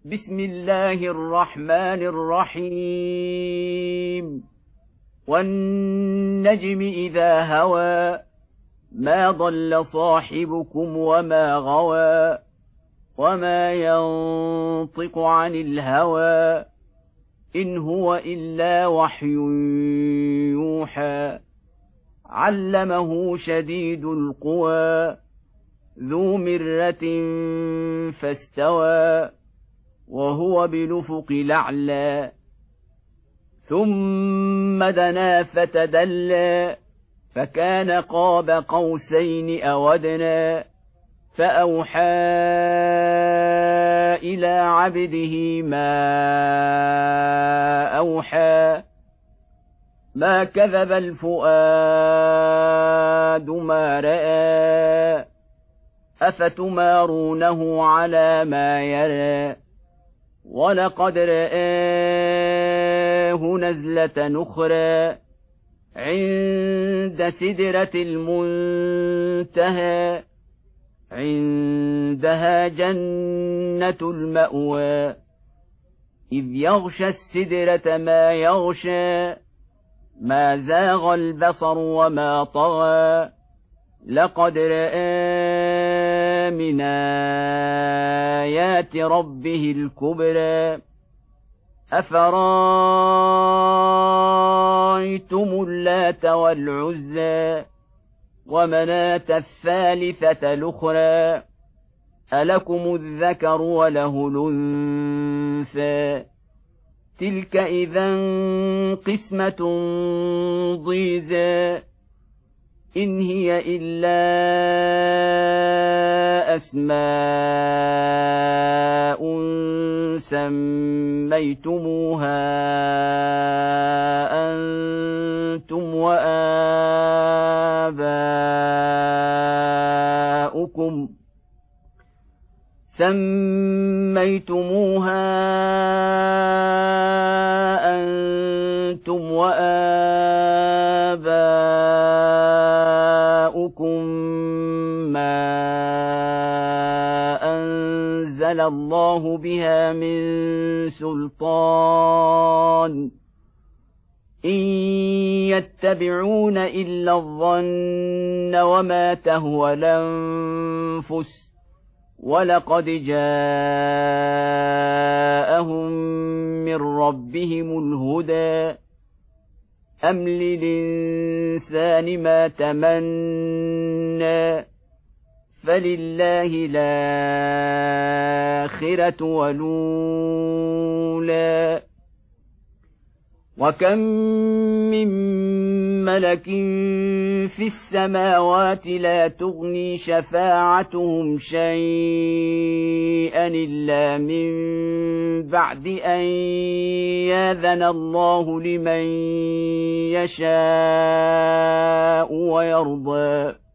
بسم الله الرحمن الرحيم والنجم إذا هوى ما ضل صاحبكم وما غوى وما ينطق عن الهوى إن هو إلا وحي يوحى علمه شديد القوى ذو مرة فاستوى وهو بالأفق الأعلى ثم دنا فتدلى فكان قاب قوسين أو أدنى فأوحى إلى عبده ما أوحى ما كذب الفؤاد ما رأى أفتمارونه على ما يرى ولقد رآه نزلة أخرى عند سدرة المنتهى عندها جنة المأوى إذ يغشى السدرة ما يغشى ما زاغ البصر وما طغى لقد رأى من آيات ربه الكبرى أفرأيتم اللات والعزى ومناة الثالثة الأخرى ألكم الذكر وله الأنثى تلك إذا قسمة ضيزى إن هي إلا أسماء سميتموها أنتم وآباؤكم ما أنزل الله بها من سلطان إن يتبعون إلا الظن وما تهوى الأنفس ولقد جاءهم من ربهم الهدى أم للإنسان ما تمنى فلله الآخرة والأولى وكم من ملك في السماوات لا تغني شفاعتهم شيئا إلا من بعد أن يأذن الله لمن يشاء ويرضى